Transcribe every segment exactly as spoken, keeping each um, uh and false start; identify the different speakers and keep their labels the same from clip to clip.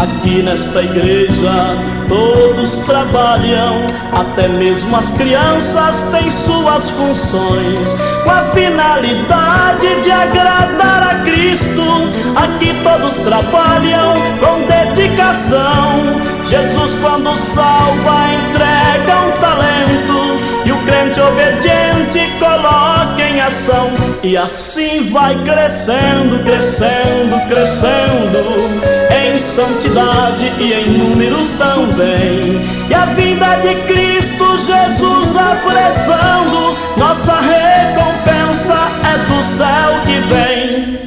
Speaker 1: Aqui nesta igreja todos trabalham, até mesmo as crianças têm suas funções, com a finalidade de agradar a Cristo. Aqui todos trabalham com dedicação. Jesus, quando salva, entrega um talento, e o crente obediente coloca em ação. E assim vai crescendo, crescendo, crescendo, em santidade e em número também. E a vinda de Cristo Jesus apressando, nossa recompensa é do céu que vem.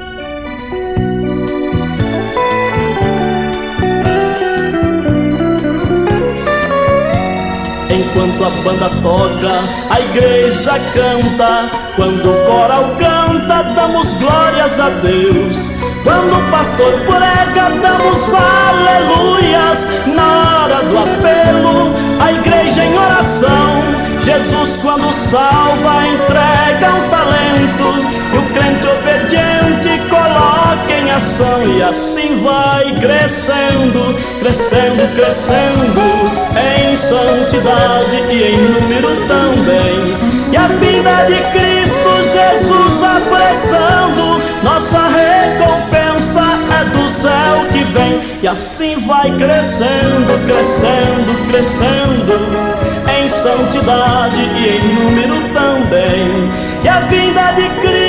Speaker 1: Enquanto a banda toca, a igreja canta. Quando o coral canta, damos glórias a Deus. Quando o pastor prega, damos aleluias. Na hora do apelo, a igreja em oração. Jesus, quando salva, entrega um talento, e o crente obediente coloca em ação. E assim vai crescendo, crescendo, crescendo, em santidade e em número também. E a vinda de Cristo Jesus apressando, nossa recompensa é do céu que vem. E assim vai crescendo, crescendo, crescendo, em santidade e em número também. E a vinda de Cristo